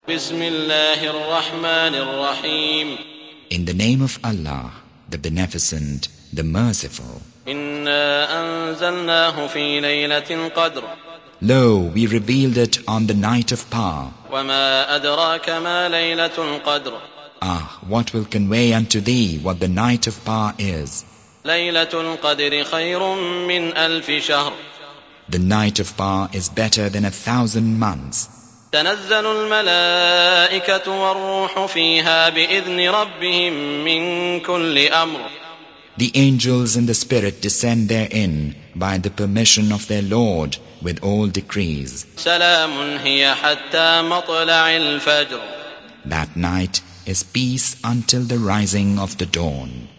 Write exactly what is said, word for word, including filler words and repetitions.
بسم الله الرحمن الرحيم. In the name of Allah, the Beneficent, the Merciful. إنا أنزلناه في ليلة القدر. Lo, we revealed it on the night of power. وما أدراك ما ليلة القدر. Ah, what will convey unto thee what the night of power is? ليلة القدر خير من ألف شهر. The night of power is better than a thousand months. تنزل الملائكة والروح فيها بإذن ربهم من كل أمر. The angels and the Spirit descend therein by the permission of their Lord with all decrees. سلام هي حتى مطلع الفجر. That night is peace until the rising of the dawn.